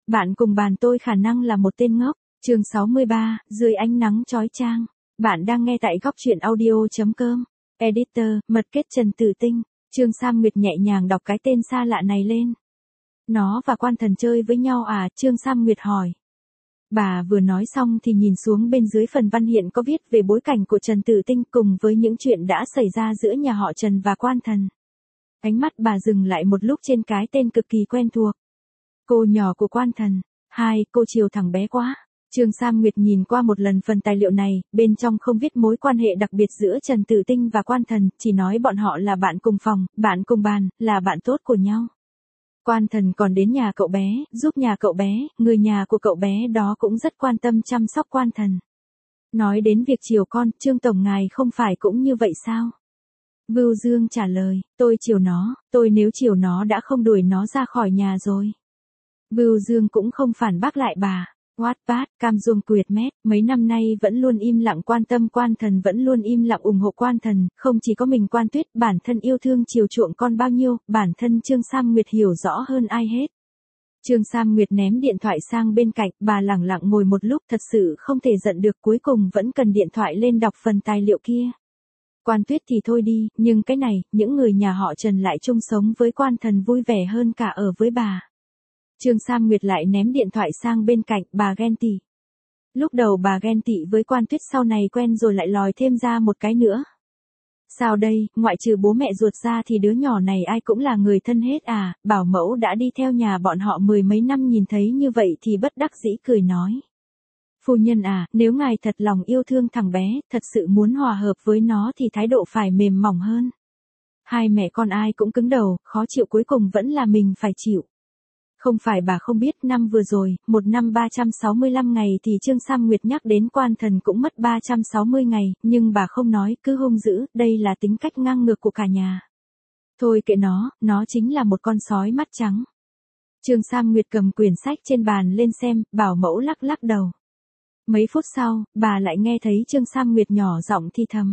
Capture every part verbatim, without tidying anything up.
Bạn cùng bàn tôi khả năng là một tên ngốc. Chương sáu mươi ba, dưới ánh nắng chói chang. Bạn đang nghe tại góc truyện audio chấm com. Editor, mật kết Trần Tử Tinh. Trương Sam Nguyệt nhẹ nhàng đọc cái tên xa lạ này lên. Nó và Quan Thần chơi với nhau à? Trương Sam Nguyệt hỏi. Bà vừa nói xong thì nhìn xuống bên dưới phần văn hiện có viết về bối cảnh của Trần Tử Tinh cùng với những chuyện đã xảy ra giữa nhà họ Trần và Quan Thần. Ánh mắt bà dừng lại một lúc trên cái tên cực kỳ quen thuộc. Cô nhỏ của Quan Thần. Hai, cô chiều thằng bé quá. Trương Sam Nguyệt nhìn qua một lần phần tài liệu này, bên trong không viết mối quan hệ đặc biệt giữa Trần Tử Tinh và Quan Thần, chỉ nói bọn họ là bạn cùng phòng, bạn cùng bàn, là bạn tốt của nhau. Quan Thần còn đến nhà cậu bé, giúp nhà cậu bé, người nhà của cậu bé đó cũng rất quan tâm chăm sóc Quan Thần. Nói đến việc chiều con, Trương Tổng ngài không phải cũng như vậy sao? Vưu Dương trả lời, tôi chiều nó, tôi nếu chiều nó đã không đuổi nó ra khỏi nhà rồi. Vưu Dương cũng không phản bác lại bà. Wattpad, Cam Dung Quyệt Mét, mấy năm nay vẫn luôn im lặng quan tâm Quan Thần, vẫn luôn im lặng ủng hộ Quan Thần, không chỉ có mình Quan Tuyết bản thân yêu thương chiều chuộng con bao nhiêu, bản thân Trương Sam Nguyệt hiểu rõ hơn ai hết. Trương Sam Nguyệt ném điện thoại sang bên cạnh, bà lẳng lặng ngồi một lúc thật sự không thể giận được, cuối cùng vẫn cần điện thoại lên đọc phần tài liệu kia. Quan Tuyết thì thôi đi, nhưng cái này, những người nhà họ Trần lại chung sống với Quan Thần vui vẻ hơn cả ở với bà. Trương Sam Nguyệt lại ném điện thoại sang bên cạnh, bà ghen tị. Lúc đầu bà ghen tị với Quan Tuyết, sau này quen rồi lại lòi thêm ra một cái nữa. Sao đây, ngoại trừ bố mẹ ruột ra thì đứa nhỏ này ai cũng là người thân hết à? Bảo mẫu đã đi theo nhà bọn họ mười mấy năm nhìn thấy như vậy thì bất đắc dĩ cười nói. Phu nhân à, nếu ngài thật lòng yêu thương thằng bé, thật sự muốn hòa hợp với nó thì thái độ phải mềm mỏng hơn. Hai mẹ con ai cũng cứng đầu, khó chịu cuối cùng vẫn là mình phải chịu. Không phải bà không biết, năm vừa rồi, một năm ba trăm sáu mươi lăm ngày thì Trương Sam Nguyệt nhắc đến Quan Thần cũng mất ba trăm sáu mươi ngày, nhưng bà không nói, cứ hung dữ, đây là tính cách ngang ngược của cả nhà. Thôi kệ nó, nó chính là một con sói mắt trắng. Trương Sam Nguyệt cầm quyển sách trên bàn lên xem, bảo mẫu lắc lắc đầu. Mấy phút sau, bà lại nghe thấy Trương Sam Nguyệt nhỏ giọng thi thầm.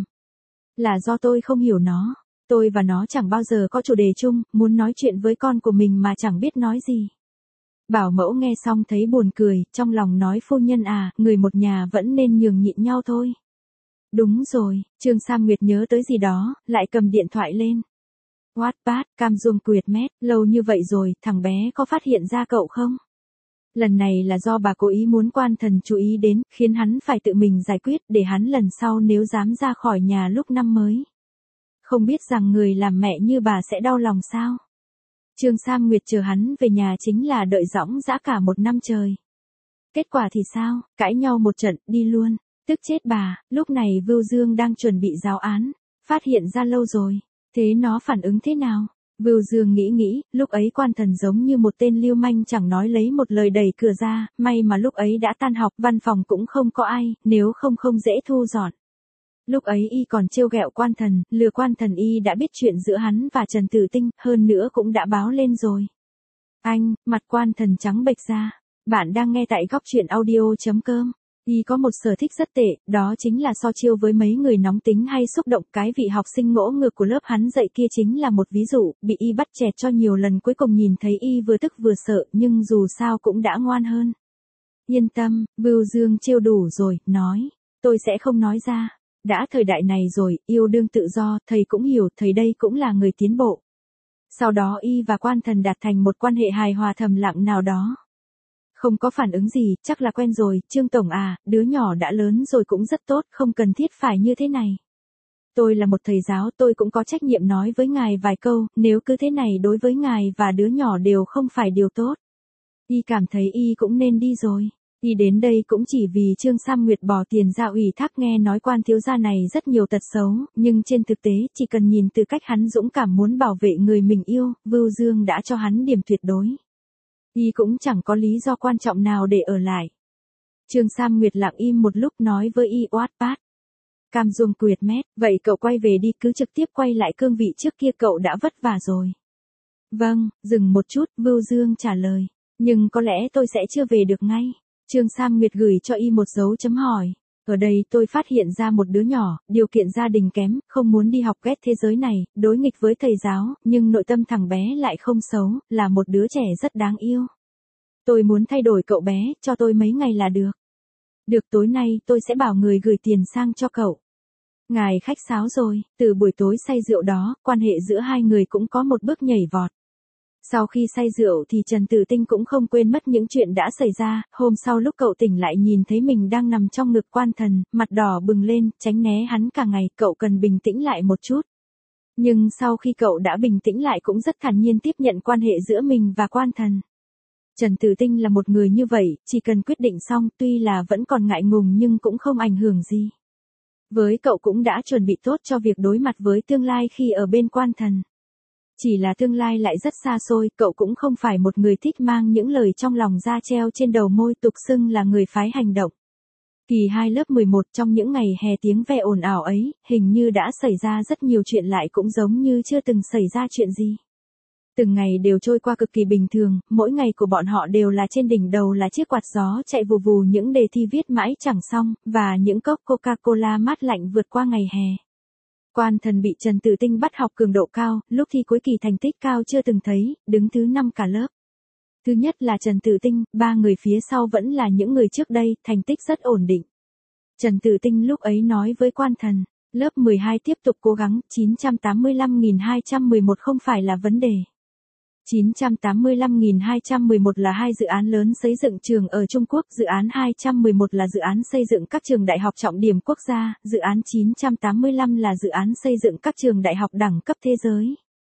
Là do tôi không hiểu nó. Tôi và nó chẳng bao giờ có chủ đề chung, muốn nói chuyện với con của mình mà chẳng biết nói gì. Bảo mẫu nghe xong thấy buồn cười, trong lòng nói phu nhân à, người một nhà vẫn nên nhường nhịn nhau thôi. Đúng rồi, Trương Sam Nguyệt nhớ tới gì đó, lại cầm điện thoại lên. Wattpad, Cam Dung Quyệt Mét, lâu như vậy rồi, thằng bé có phát hiện ra cậu không? Lần này là do bà cố ý muốn Quan Thần chú ý đến, khiến hắn phải tự mình giải quyết, để hắn lần sau nếu dám ra khỏi nhà lúc năm mới. Không biết rằng người làm mẹ như bà sẽ đau lòng sao? Trương Sam Nguyệt chờ hắn về nhà chính là đợi dõng dã cả một năm trời. Kết quả thì sao? Cãi nhau một trận, đi luôn. Tức chết bà, lúc này Vưu Dương đang chuẩn bị giáo án. Phát hiện ra lâu rồi. Thế nó phản ứng thế nào? Vưu Dương nghĩ nghĩ, lúc ấy Quan Thần giống như một tên lưu manh chẳng nói lấy một lời đẩy cửa ra, may mà lúc ấy đã tan học, văn phòng cũng không có ai, nếu không không dễ thu dọn. Lúc ấy y còn trêu ghẹo Quan Thần, lừa Quan Thần y đã biết chuyện giữa hắn và Trần Tử Tinh, hơn nữa cũng đã báo lên rồi. Anh, mặt Quan Thần trắng bệch ra. Bạn đang nghe tại góc truyện audio chấm com. Y có một sở thích rất tệ, đó chính là so chiêu với mấy người nóng tính hay xúc động. Cái vị học sinh ngỗ ngược của lớp hắn dạy kia chính là một ví dụ, bị y bắt chẹt cho nhiều lần, cuối cùng nhìn thấy y vừa tức vừa sợ, nhưng dù sao cũng đã ngoan hơn. Yên tâm, Vưu Dương trêu đủ rồi, nói. Tôi sẽ không nói ra. Đã thời đại này rồi, yêu đương tự do, thầy cũng hiểu, thầy đây cũng là người tiến bộ. Sau đó y và Quan Thần đạt thành một quan hệ hài hòa thầm lặng nào đó. Không có phản ứng gì, chắc là quen rồi, Trương Tổng à, đứa nhỏ đã lớn rồi cũng rất tốt, không cần thiết phải như thế này. Tôi là một thầy giáo, tôi cũng có trách nhiệm nói với ngài vài câu, nếu cứ thế này đối với ngài và đứa nhỏ đều không phải điều tốt. Y cảm thấy y cũng nên đi rồi. Y đến đây cũng chỉ vì Trương Sam Nguyệt bỏ tiền ra ủy thác, nghe nói Quan thiếu gia này rất nhiều tật xấu, nhưng trên thực tế chỉ cần nhìn từ cách hắn dũng cảm muốn bảo vệ người mình yêu, Vưu Dương đã cho hắn điểm tuyệt đối. Y cũng chẳng có lý do quan trọng nào để ở lại. Trương Sam Nguyệt lặng im một lúc nói với y Wattpad. Cam Dung Quyệt Mét, vậy cậu quay về đi, cứ trực tiếp quay lại cương vị trước kia, cậu đã vất vả rồi. Vâng, dừng một chút, Vưu Dương trả lời. Nhưng có lẽ tôi sẽ chưa về được ngay. Trương Sam Nguyệt gửi cho y một dấu chấm hỏi. Ở đây tôi phát hiện ra một đứa nhỏ, điều kiện gia đình kém, không muốn đi học, ghét thế giới này, đối nghịch với thầy giáo, nhưng nội tâm thằng bé lại không xấu, là một đứa trẻ rất đáng yêu. Tôi muốn thay đổi cậu bé, cho tôi mấy ngày là được. Được, tối nay tôi sẽ bảo người gửi tiền sang cho cậu. Ngài khách sáo rồi, từ buổi tối say rượu đó, quan hệ giữa hai người cũng có một bước nhảy vọt. Sau khi say rượu thì Trần Tử Tinh cũng không quên mất những chuyện đã xảy ra, hôm sau lúc cậu tỉnh lại nhìn thấy mình đang nằm trong ngực Quan Thần, mặt đỏ bừng lên, tránh né hắn cả ngày, cậu cần bình tĩnh lại một chút. Nhưng sau khi cậu đã bình tĩnh lại cũng rất thản nhiên tiếp nhận quan hệ giữa mình và Quan Thần. Trần Tử Tinh là một người như vậy, chỉ cần quyết định xong, tuy là vẫn còn ngại ngùng nhưng cũng không ảnh hưởng gì. Với cậu cũng đã chuẩn bị tốt cho việc đối mặt với tương lai khi ở bên Quan Thần. Chỉ là tương lai lại rất xa xôi, cậu cũng không phải một người thích mang những lời trong lòng ra treo trên đầu môi, tục xưng là người phái hành động. Kỳ hai lớp mười một, trong những ngày hè tiếng ve ồn ào ấy, hình như đã xảy ra rất nhiều chuyện, lại cũng giống như chưa từng xảy ra chuyện gì. Từng ngày đều trôi qua cực kỳ bình thường, mỗi ngày của bọn họ đều là trên đỉnh đầu là chiếc quạt gió chạy vù vù, những đề thi viết mãi chẳng xong, và những cốc Coca-Cola mát lạnh vượt qua ngày hè. Quan Thần bị Trần Tử Tinh bắt học cường độ cao, lúc thi cuối kỳ thành tích cao chưa từng thấy, đứng thứ năm cả lớp. Thứ nhất là Trần Tử Tinh, ba người phía sau vẫn là những người trước đây, thành tích rất ổn định. Trần Tử Tinh lúc ấy nói với Quan Thần, lớp mười hai tiếp tục cố gắng, chín trăm tám mươi lăm nghìn hai trăm mười một không phải là vấn đề. chín trăm tám mươi lăm nghìn hai trăm mười một là hai dự án lớn xây dựng trường ở Trung Quốc, dự án hai trăm mười một là dự án xây dựng các trường đại học trọng điểm quốc gia, dự án chín trăm tám mươi lăm là dự án xây dựng các trường đại học đẳng cấp thế giới.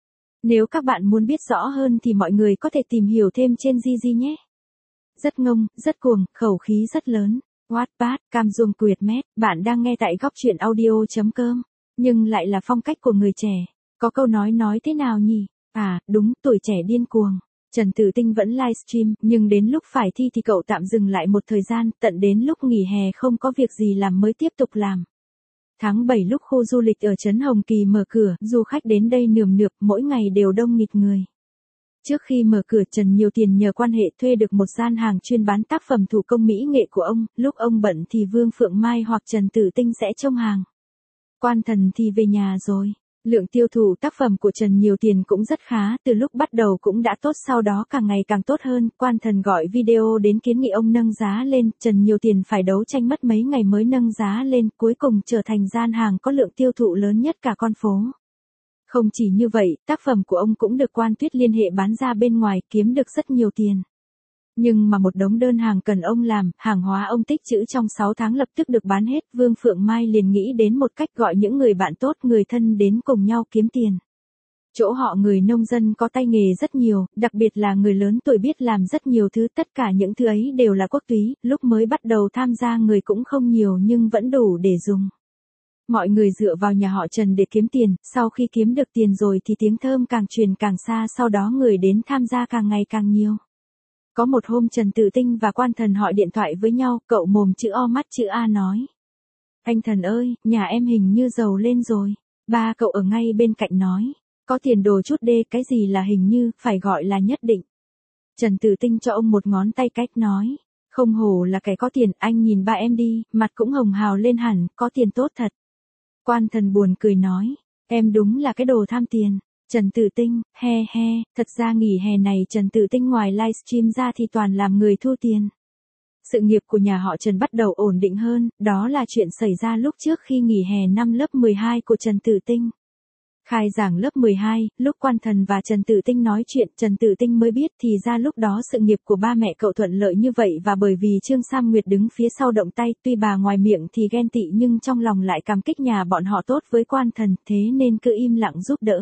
Nếu các bạn muốn biết rõ hơn thì mọi người có thể tìm hiểu thêm trên Gigi nhé. Rất ngông, rất cuồng, khẩu khí rất lớn. Wattpad, Cam Dung Quyệt Mét, bạn đang nghe tại góc truyện audio chấm com. Nhưng lại là phong cách của người trẻ. Có câu nói nói thế nào nhỉ? À, đúng, tuổi trẻ điên cuồng. Trần Tử Tinh vẫn livestream, nhưng đến lúc phải thi thì cậu tạm dừng lại một thời gian, tận đến lúc nghỉ hè không có việc gì làm mới tiếp tục làm. Tháng bảy lúc khu du lịch ở Trấn Hồng Kỳ mở cửa, du khách đến đây nườm nượp, mỗi ngày đều đông nghịt người. Trước khi mở cửa, Trần Nhiều Tiền nhờ quan hệ thuê được một gian hàng chuyên bán tác phẩm thủ công mỹ nghệ của ông, lúc ông bận thì Vương Phượng Mai hoặc Trần Tử Tinh sẽ trông hàng. Quan Thần thì về nhà rồi. Lượng tiêu thụ tác phẩm của Trần Nhiều Tiền cũng rất khá, từ lúc bắt đầu cũng đã tốt, sau đó càng ngày càng tốt hơn. Quan Thần gọi video đến kiến nghị ông nâng giá lên, Trần Nhiều Tiền phải đấu tranh mất mấy ngày mới nâng giá lên, cuối cùng trở thành gian hàng có lượng tiêu thụ lớn nhất cả con phố. Không chỉ như vậy, tác phẩm của ông cũng được Quan Tuyết liên hệ bán ra bên ngoài, kiếm được rất nhiều tiền. Nhưng mà một đống đơn hàng cần ông làm, hàng hóa ông tích trữ trong sáu tháng lập tức được bán hết, Vương Phượng Mai liền nghĩ đến một cách gọi những người bạn tốt, người thân đến cùng nhau kiếm tiền. Chỗ họ người nông dân có tay nghề rất nhiều, đặc biệt là người lớn tuổi biết làm rất nhiều thứ, tất cả những thứ ấy đều là quốc túy, lúc mới bắt đầu tham gia người cũng không nhiều nhưng vẫn đủ để dùng. Mọi người dựa vào nhà họ Trần để kiếm tiền, sau khi kiếm được tiền rồi thì tiếng thơm càng truyền càng xa, sau đó người đến tham gia càng ngày càng nhiều. Có một hôm Trần Tử Tinh và Quan Thần hỏi điện thoại với nhau, cậu mồm chữ O mắt chữ A nói. Anh Thần ơi, nhà em hình như giàu lên rồi. Ba cậu ở ngay bên cạnh nói. Có tiền đồ chút đê, cái gì là hình như, phải gọi là nhất định. Trần Tử Tinh cho ông một ngón tay cách nói. Không hổ là kẻ có tiền, anh nhìn ba em đi, mặt cũng hồng hào lên hẳn, có tiền tốt thật. Quan Thần buồn cười nói. Em đúng là cái đồ tham tiền. Trần Tử Tinh, he he, thật ra nghỉ hè này Trần Tử Tinh ngoài livestream ra thì toàn làm người thu tiền. Sự nghiệp của nhà họ Trần bắt đầu ổn định hơn, đó là chuyện xảy ra lúc trước khi nghỉ hè năm lớp mười hai của Trần Tử Tinh. Khai giảng lớp mười hai, lúc Quan Thần và Trần Tử Tinh nói chuyện, Trần Tử Tinh mới biết thì ra lúc đó sự nghiệp của ba mẹ cậu thuận lợi như vậy, và bởi vì Trương Sam Nguyệt đứng phía sau động tay, tuy bà ngoài miệng thì ghen tị nhưng trong lòng lại cảm kích nhà bọn họ tốt với Quan Thần, thế nên cứ im lặng giúp đỡ.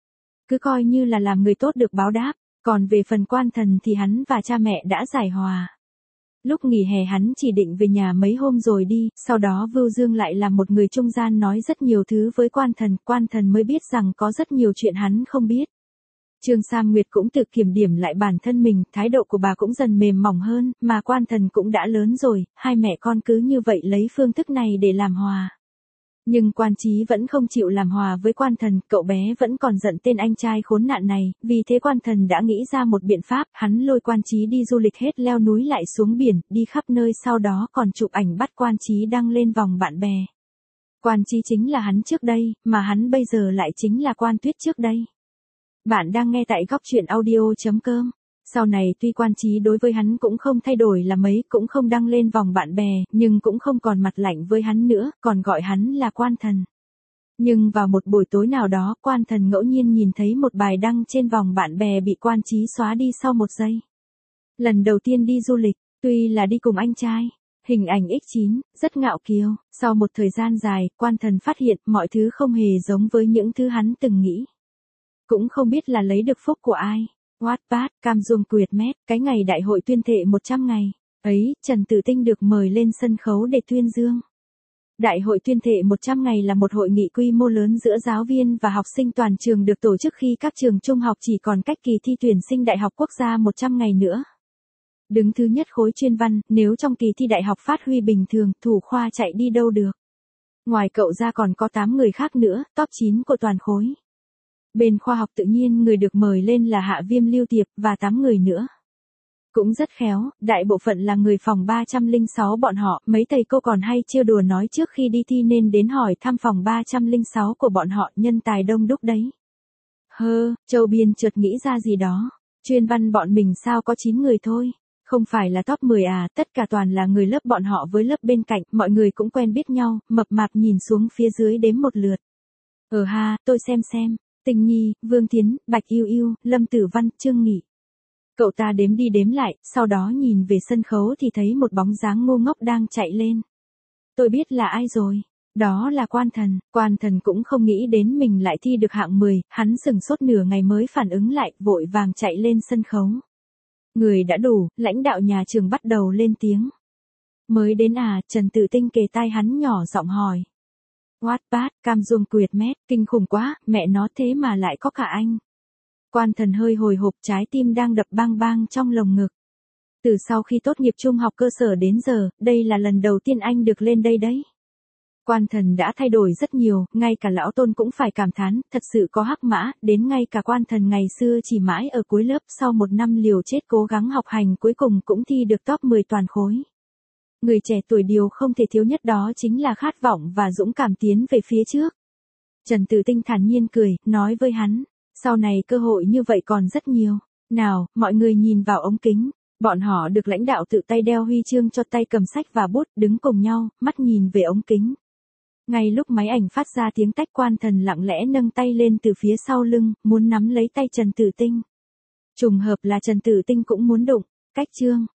Cứ coi như là làm người tốt được báo đáp, còn về phần Quan Thần thì hắn và cha mẹ đã giải hòa. Lúc nghỉ hè hắn chỉ định về nhà mấy hôm rồi đi, sau đó Vưu Dương lại là một người trung gian nói rất nhiều thứ với Quan Thần, Quan Thần mới biết rằng có rất nhiều chuyện hắn không biết. Trương Sam Nguyệt cũng tự kiểm điểm lại bản thân mình, thái độ của bà cũng dần mềm mỏng hơn, mà Quan Thần cũng đã lớn rồi, hai mẹ con cứ như vậy lấy phương thức này để làm hòa. Nhưng Quan Chí vẫn không chịu làm hòa với Quan Thần, cậu bé vẫn còn giận tên anh trai khốn nạn này, vì thế Quan Thần đã nghĩ ra một biện pháp, hắn lôi Quan Chí đi du lịch hết leo núi lại xuống biển, đi khắp nơi, sau đó còn chụp ảnh bắt Quan Chí đăng lên vòng bạn bè. Quan Chí chính là hắn trước đây, mà hắn bây giờ lại chính là Quan Tuyết trước đây. Bạn đang nghe tại góc truyện audio chấm com. Sau này tuy quan trí đối với hắn cũng không thay đổi là mấy, cũng không đăng lên vòng bạn bè, nhưng cũng không còn mặt lạnh với hắn nữa, còn gọi hắn là Quan Thần. Nhưng vào một buổi tối nào đó, Quan Thần ngẫu nhiên nhìn thấy một bài đăng trên vòng bạn bè bị quan trí xóa đi sau một giây. Lần đầu tiên đi du lịch, tuy là đi cùng anh trai, hình ảnh ích chín, rất ngạo kiều, sau một thời gian dài, Quan Thần phát hiện mọi thứ không hề giống với những thứ hắn từng nghĩ. Cũng không biết là lấy được phúc của ai. Wattpad, Cam Dung Quyệt Mét, cái ngày đại hội tuyên thệ một trăm ngày. Ấy, Trần Tử Tinh được mời lên sân khấu để tuyên dương. Đại hội tuyên thệ một trăm ngày là một hội nghị quy mô lớn giữa giáo viên và học sinh toàn trường được tổ chức khi các trường trung học chỉ còn cách kỳ thi tuyển sinh đại học quốc gia một trăm ngày nữa. Đứng thứ nhất khối chuyên văn, nếu trong kỳ thi đại học phát huy bình thường, thủ khoa chạy đi đâu được. Ngoài cậu ra còn có tám người khác nữa, top chín của toàn khối. Bên khoa học tự nhiên người được mời lên là Hạ Viêm Lưu Tiệp và tám người nữa. Cũng rất khéo, đại bộ phận là người phòng ba trăm lẻ sáu bọn họ, mấy thầy cô còn hay trêu đùa nói trước khi đi thi nên đến hỏi thăm phòng ba trăm lẻ sáu của bọn họ, nhân tài đông đúc đấy. Hơ, Châu Biên chợt nghĩ ra gì đó, chuyên văn bọn mình sao có chín người thôi, không phải là top mười à, tất cả toàn là người lớp bọn họ với lớp bên cạnh, mọi người cũng quen biết nhau, mập mạp nhìn xuống phía dưới đếm một lượt. Ờ ha, tôi xem xem. Tình Nhi, Vương Tiến, Bạch Yêu Yêu, Lâm Tử Văn, Trương Nghị. Cậu ta đếm đi đếm lại, sau đó nhìn về sân khấu thì thấy một bóng dáng ngu ngốc đang chạy lên. Tôi biết là ai rồi. Đó là Quan Thần. Quan Thần cũng không nghĩ đến mình lại thi được hạng mười, hắn sừng sốt nửa ngày mới phản ứng lại, vội vàng chạy lên sân khấu. Người đã đủ, lãnh đạo nhà trường bắt đầu lên tiếng. Mới đến à, Trần Tử Tinh kề tai hắn nhỏ giọng hỏi. Wattpad, Cam Dung Quyệt Mét, kinh khủng quá, mẹ nó thế mà lại có cả anh. Quan Thần hơi hồi hộp, trái tim đang đập bang bang trong lồng ngực. Từ sau khi tốt nghiệp trung học cơ sở đến giờ, đây là lần đầu tiên anh được lên đây đấy. Quan Thần đã thay đổi rất nhiều, ngay cả lão Tôn cũng phải cảm thán, thật sự có hắc mã, đến ngay cả Quan Thần ngày xưa chỉ mãi ở cuối lớp, sau một năm liều chết cố gắng học hành cuối cùng cũng thi được top mười toàn khối. Người trẻ tuổi điều không thể thiếu nhất đó chính là khát vọng và dũng cảm tiến về phía trước. Trần Tử Tinh thản nhiên cười, nói với hắn, sau này cơ hội như vậy còn rất nhiều. Nào, mọi người nhìn vào ống kính. Bọn họ được lãnh đạo tự tay đeo huy chương cho, tay cầm sách và bút, đứng cùng nhau, mắt nhìn về ống kính. Ngay lúc máy ảnh phát ra tiếng tách, Quan Thần lặng lẽ nâng tay lên từ phía sau lưng, muốn nắm lấy tay Trần Tử Tinh. Trùng hợp là Trần Tử Tinh cũng muốn đụng. Cách chương